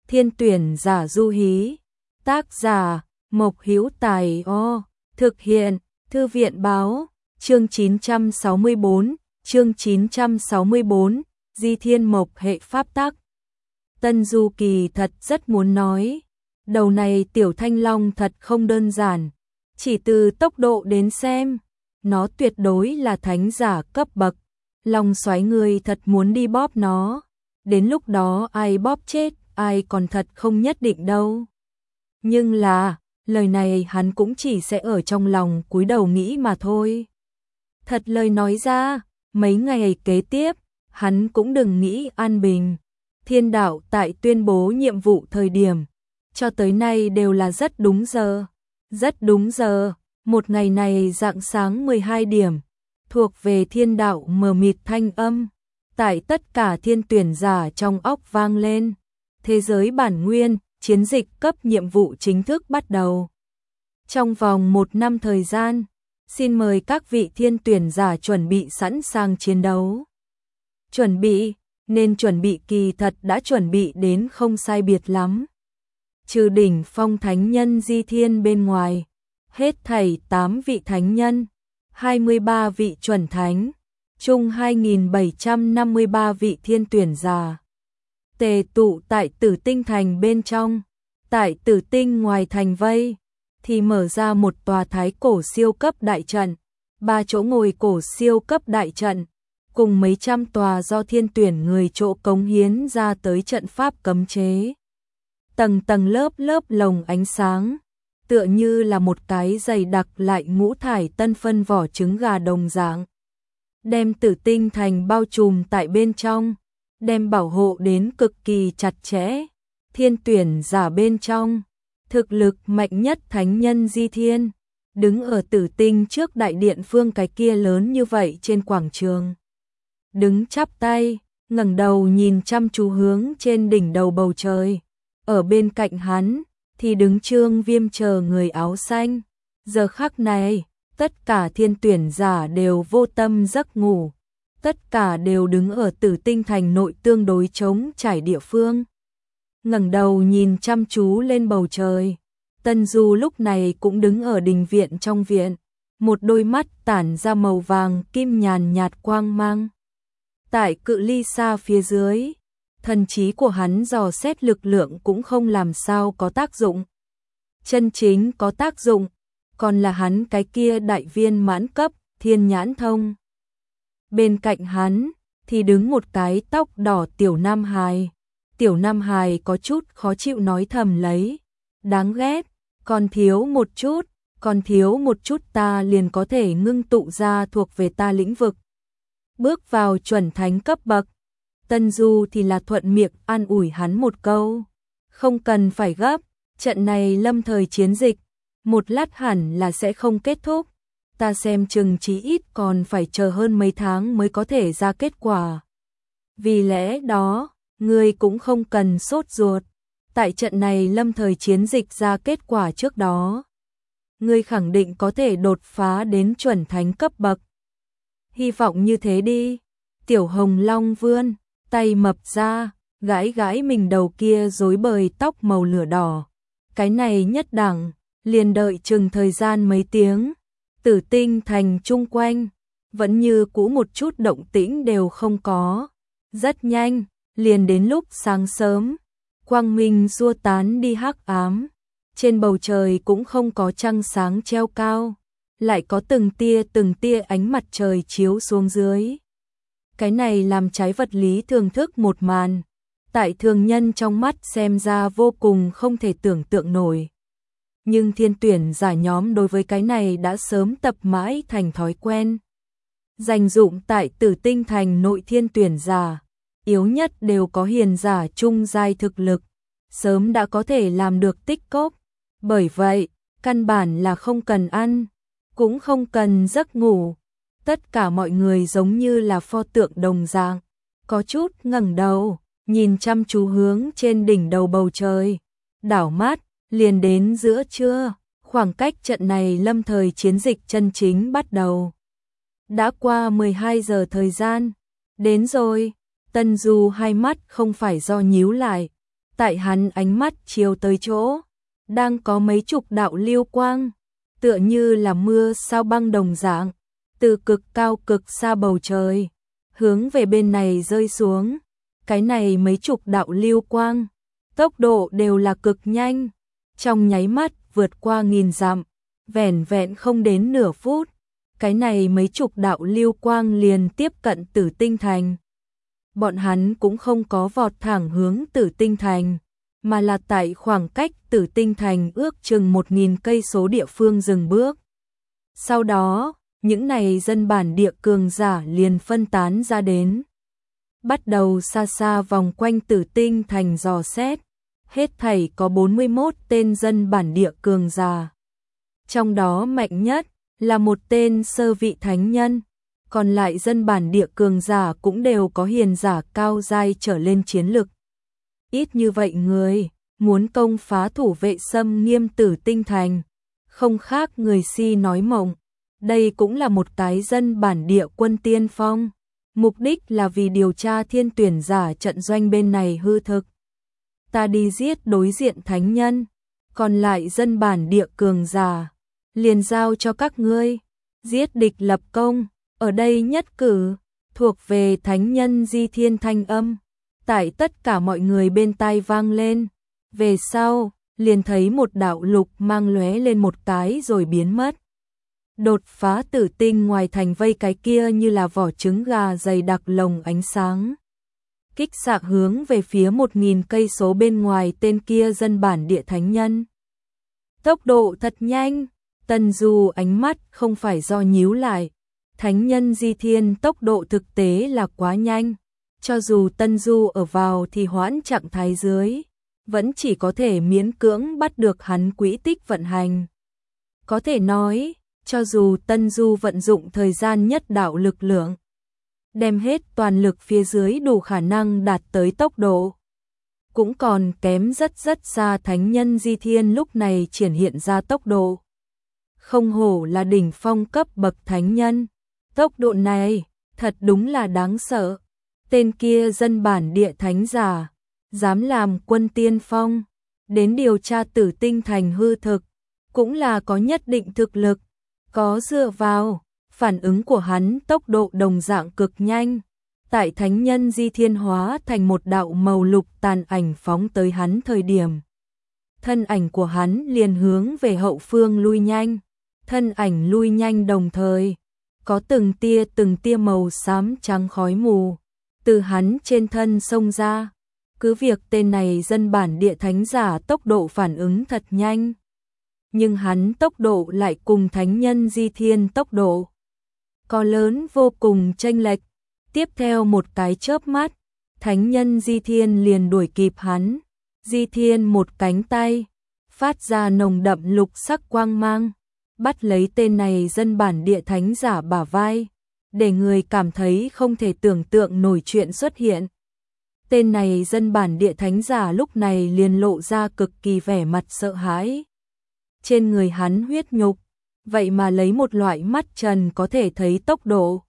Thiên tuyển giả du hí. Tác giả Mộc Hữu Tài. Thực hiện Thư viện báo. Chương 964, chương 964, Di Thiên Mộc hệ pháp tắc. Tân Du kỳ thật rất muốn nói, đầu này tiểu thanh long thật không đơn giản, chỉ từ tốc độ đến xem, nó tuyệt đối là thánh giả cấp bậc, lòng xoáy người thật muốn đi bóp nó, đến lúc đó ai bóp chết, ai còn thật không nhất định đâu. Nhưng là, lời này hắn cũng chỉ sẽ ở trong lòng cúi đầu nghĩ mà thôi. Thật lời nói ra, mấy ngày kế tiếp, hắn cũng đừng nghĩ an bình. Thiên đạo tại tuyên bố nhiệm vụ thời điểm, cho tới nay đều là rất đúng giờ. Rất đúng giờ, một ngày này rạng sáng 12 điểm, thuộc về thiên đạo mờ mịt thanh âm. Tại tất cả thiên tuyển giả trong óc vang lên. Thế giới bản nguyên, chiến dịch cấp nhiệm vụ chính thức bắt đầu. Trong vòng 1 năm thời gian, xin mời các vị thiên tuyển giả chuẩn bị sẵn sàng chiến đấu. Chuẩn bị, nên chuẩn bị kỳ thật đã chuẩn bị đến không sai biệt lắm. Trừ đỉnh phong thánh nhân Di Thiên bên ngoài, hết thảy 8 vị thánh nhân, 23 vị chuẩn thánh, chung 2753 vị thiên tuyển giả. Tề tụ tại Tử Tinh thành bên trong, tại Tử Tinh ngoài thành vây, thì mở ra một tòa thái cổ siêu cấp đại trận, 3 chỗ ngồi cổ siêu cấp đại trận, cùng mấy trăm tòa do thiên tuyển người chỗ cống hiến ra tới trận pháp cấm chế. Tầng tầng lớp lớp lồng ánh sáng, tựa như là một cái dày đặc lại ngũ thải tân phân vỏ trứng gà đồng dạng. Đem Tử Tinh thành bao trùm tại bên trong, đem bảo hộ đến cực kỳ chặt chẽ. Thiên tuyển giả bên trong, thực lực mạnh nhất thánh nhân Di Thiên, đứng ở Tử Tinh trước đại điện phương cái kia lớn như vậy trên quảng trường. Đứng chắp tay, ngẩng đầu nhìn chăm chú hướng trên đỉnh đầu bầu trời. Ở bên cạnh hắn, thì đứng Trương Viêm chờ người áo xanh. Giờ khắc này, tất cả thiên tuyển giả đều vô tâm giấc ngủ. Tất cả đều đứng ở Tử Tinh thành nội tương đối trống trải địa phương. Ngẩng đầu nhìn chăm chú lên bầu trời. Tân Du lúc này cũng đứng ở đình viện trong viện. Một đôi mắt tản ra màu vàng kim nhàn nhạt quang mang. Tại cự ly xa phía dưới, thần trí của hắn dò xét lực lượng cũng không làm sao có tác dụng. Chân chính có tác dụng, còn là hắn cái kia đại viên mãn cấp, thiên nhãn thông. Bên cạnh hắn, thì đứng một cái tóc đỏ tiểu nam hài. Tiểu nam hài có chút khó chịu nói thầm lấy. Đáng ghét, còn thiếu một chút ta liền có thể ngưng tụ ra thuộc về ta lĩnh vực. Bước vào chuẩn thánh cấp bậc. Tân Du thì là thuận miệng an ủi hắn một câu. Không cần phải gấp, trận này lâm thời chiến dịch, một lát hẳn là sẽ không kết thúc. Ta xem chừng chí ít còn phải chờ hơn mấy tháng mới có thể ra kết quả. Vì lẽ đó, ngươi cũng không cần sốt ruột. Tại trận này lâm thời chiến dịch ra kết quả trước đó, ngươi khẳng định có thể đột phá đến chuẩn thánh cấp bậc. Hy vọng như thế đi. Tiểu Hồng Long vươn tay mập ra, gãi gãi mình đầu kia rối bời tóc màu lửa đỏ. Cái này nhất đẳng, liền đợi chừng thời gian mấy tiếng. Tử Tinh thành chung quanh, vẫn như cũ một chút động tĩnh đều không có. Rất nhanh, liền đến lúc sáng sớm, quang minh xua tán đi hắc ám. Trên bầu trời cũng không có trăng sáng treo cao, lại có từng tia ánh mặt trời chiếu xuống dưới. Cái này làm trái vật lý thường thức một màn, tại thường nhân trong mắt xem ra vô cùng không thể tưởng tượng nổi. Nhưng thiên tuyển giả nhóm đối với cái này đã sớm tập mãi thành thói quen. Dành dụng tại Tử Tinh thành nội thiên tuyển giả, yếu nhất đều có hiền giả trung giai thực lực, sớm đã có thể làm được tích cóp. Bởi vậy, căn bản là không cần ăn, cũng không cần giấc ngủ. Tất cả mọi người giống như là pho tượng đồng dạng, có chút ngẩng đầu, nhìn chăm chú hướng trên đỉnh đầu bầu trời. Đảo mắt, liền đến giữa trưa, khoảng cách trận này lâm thời chiến dịch chân chính bắt đầu. Đã qua 12 giờ thời gian, đến rồi. Tân Du hai mắt không phải do nhíu lại, Tại hắn ánh mắt chiếu tới chỗ, đang có mấy chục đạo lưu quang, tựa như là mưa sao băng đồng dạng, từ cực cao cực xa bầu trời, hướng về bên này rơi xuống. Cái này mấy chục đạo lưu quang, tốc độ đều là cực nhanh, trong nháy mắt vượt qua 1000 dặm, vẻn vẹn không đến nửa phút, cái này mấy chục đạo lưu quang liền tiếp cận Tử Tinh Thành. Bọn hắn cũng không có vọt thẳng hướng Tử Tinh Thành, mà là tại khoảng cách Tử Tinh Thành ước chừng 1000 cây số địa phương dừng bước. Sau đó, những này dân bản địa cường giả liền phân tán ra đến, bắt đầu xa xa vòng quanh Tử Tinh Thành dò xét. Hết thảy có 41 tên dân bản địa cường giả. Trong đó mạnh nhất là một tên sơ vị thánh nhân, còn lại dân bản địa cường giả cũng đều có hiền giả cao giai trở lên chiến lực. Ít như vậy người, muốn công phá thủ vệ xâm nghiêm Tử Tinh Thành, không khác người si nói mộng. Đây cũng là một cái dân bản địa quân tiên phong, mục đích là vì điều tra thiên tuyển giả trận doanh bên này hư thực. Ta đi giết đối diện thánh nhân, còn lại dân bản địa cường giả, liền giao cho các ngươi, giết địch lập công, ở đây nhất cử, thuộc về thánh nhân di thiên thanh âm, tại tất cả mọi người bên tai vang lên. Về sau, liền thấy một đạo lục mang lóe lên một cái rồi biến mất. Đột phá Tử Tinh ngoài thành vây cái kia như là vỏ trứng gà dày đặc lồng ánh sáng. Kích xạ hướng về phía 1000 cây số bên ngoài tên kia dân bản địa thánh nhân. Tốc độ thật nhanh, Tân Du ánh mắt không phải do nhíu lại. Thánh nhân di thiên tốc độ thực tế là quá nhanh. Cho dù Tân Du ở vào thì hoãn trạng thái dưới, vẫn chỉ có thể miễn cưỡng bắt được hắn quỹ tích vận hành. Có thể nói, cho dù Tân Du vận dụng thời gian nhất đạo lực lượng, đem hết toàn lực phía dưới đủ khả năng đạt tới tốc độ, cũng còn kém rất rất xa thánh nhân di thiên lúc này triển hiện ra tốc độ. Không hổ là đỉnh phong cấp bậc thánh nhân, tốc độ này thật đúng là đáng sợ. Tên kia dân bản địa thánh giả, dám làm quân tiên phong, đến điều tra Tử Tinh Thành hư thực, cũng là có nhất định thực lực, có dựa vào. Phản ứng của hắn tốc độ đồng dạng cực nhanh, tại thánh nhân di thiên hóa thành một đạo màu lục tàn ảnh phóng tới hắn thời điểm. Thân ảnh của hắn liền hướng về hậu phương lui nhanh, thân ảnh lui nhanh đồng thời, có từng tia màu xám trắng khói mù, từ hắn trên thân xông ra. Cứ việc tên này dân bản địa thánh giả tốc độ phản ứng thật nhanh, nhưng hắn tốc độ lại cùng thánh nhân di thiên tốc độ có lớn vô cùng chênh lệch. Tiếp theo một cái chớp mắt, thánh nhân di thiên liền đuổi kịp hắn. Di thiên một cánh tay, phát ra nồng đậm lục sắc quang mang, bắt lấy tên này dân bản địa thánh giả bả vai, để người cảm thấy không thể tưởng tượng nổi chuyện xuất hiện. Tên này dân bản địa thánh giả lúc này liền lộ ra cực kỳ vẻ mặt sợ hãi. Trên người hắn huyết nhục, vậy mà lấy một loại mắt trần có thể thấy tốc độ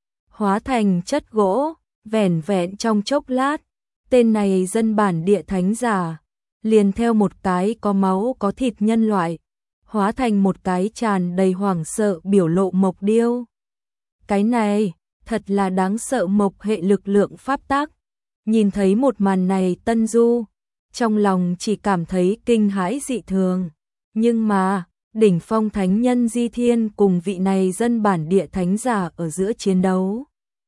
hóa thành chất gỗ, vẻn vẹn trong chốc lát, tên này dân bản địa thánh giả liền theo một cái có máu có thịt nhân loại, hóa thành một cái tràn đầy hoảng sợ biểu lộ mộc điêu. Cái này, thật là đáng sợ mộc hệ lực lượng pháp tắc. Nhìn thấy một màn này Tân Du, trong lòng chỉ cảm thấy kinh hãi dị thường. Nhưng mà, đỉnh phong thánh nhân di thiên cùng vị này dân bản địa thánh giả ở giữa chiến đấu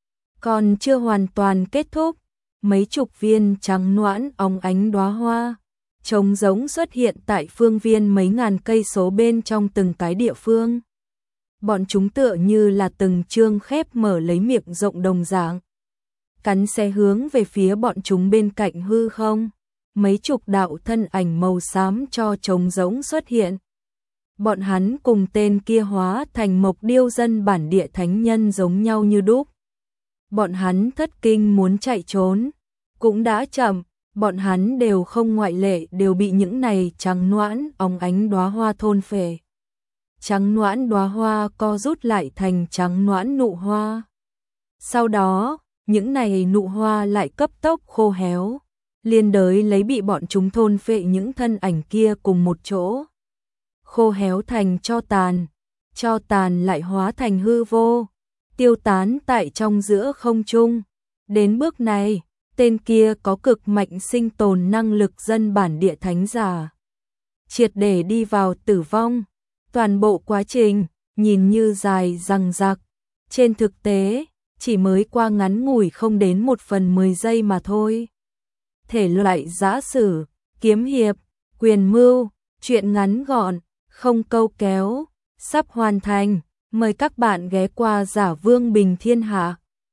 còn chưa hoàn toàn kết thúc, mấy chục viên trắng noãn óng ánh đóa hoa trống rỗng xuất hiện tại phương viên mấy ngàn cây số bên trong từng cái địa phương. Bọn chúng tựa như là từng chương khép mở lấy miệng rộng đồng dạng, cắn xé hướng về phía bọn chúng bên cạnh hư không. Mấy chục đạo thân ảnh màu xám cho trống rỗng xuất hiện. Bọn hắn cùng tên kia hóa thành mộc điêu dân bản địa thánh nhân giống nhau như đúc. Bọn hắn thất kinh muốn chạy trốn, cũng đã chậm, bọn hắn đều không ngoại lệ đều bị những này trắng noãn óng ánh đóa hoa thôn phệ. Trắng noãn đóa hoa co rút lại thành trắng noãn nụ hoa. Sau đó, những này nụ hoa lại cấp tốc khô héo, liên đới lấy bị bọn chúng thôn phệ những thân ảnh kia cùng một chỗ. Khô héo thành cho tàn lại hóa thành hư vô, tiêu tán tại trong giữa không trung. Đến bước này, tên kia có cực mạnh sinh tồn năng lực dân bản địa thánh giả. Triệt để đi vào tử vong, toàn bộ quá trình, nhìn như dài dằng dặc, trên thực tế, chỉ mới qua ngắn ngủi không đến 1/10 giây mà thôi. Thể loại giã sử, kiếm hiệp, quyền mưu, truyện ngắn gọn, không câu kéo, sắp hoàn thành, mời các bạn ghé qua Giả Vương Bình Thiên Hạ.